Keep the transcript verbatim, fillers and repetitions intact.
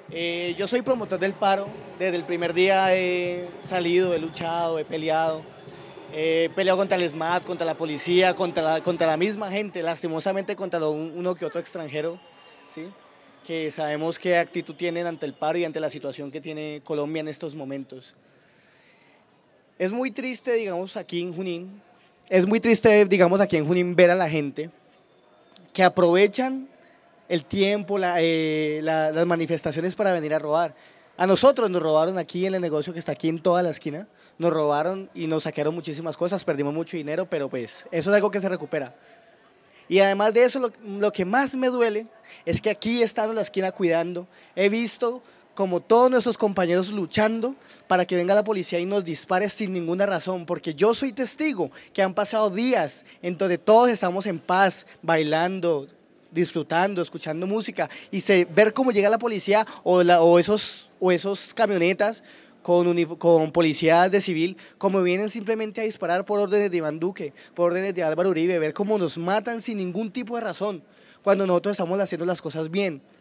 Eh, yo soy promotor del paro. Desde el primer día he salido, he luchado, he peleado. He peleado contra el SMAT, contra la policía, contra la, contra la misma gente, lastimosamente contra lo- uno que otro extranjero, ¿sí? Que sabemos qué actitud tienen ante el paro y ante la situación que tiene Colombia en estos momentos. Es muy triste, digamos, aquí en Junín, es muy triste, digamos, aquí en Junín ver a la gente que aprovechan el tiempo, la, eh, la, las manifestaciones para venir a robar. A nosotros nos robaron aquí en el negocio que está aquí en toda la esquina, nos robaron y nos saquearon muchísimas cosas, perdimos mucho dinero, pero pues eso es algo que se recupera. Y además de eso, lo, lo que más me duele es que aquí estando en la esquina cuidando, he visto como todos nuestros compañeros luchando para que venga la policía y nos dispare sin ninguna razón, porque yo soy testigo que han pasado días en donde todos estamos en paz, bailando, disfrutando, escuchando música, y se, ver cómo llega la policía o, la, o, esos, o esos camionetas con, con policías de civil, como vienen simplemente a disparar por órdenes de Iván Duque, por órdenes de Álvaro Uribe, ver cómo nos matan sin ningún tipo de razón, cuando nosotros estamos haciendo las cosas bien.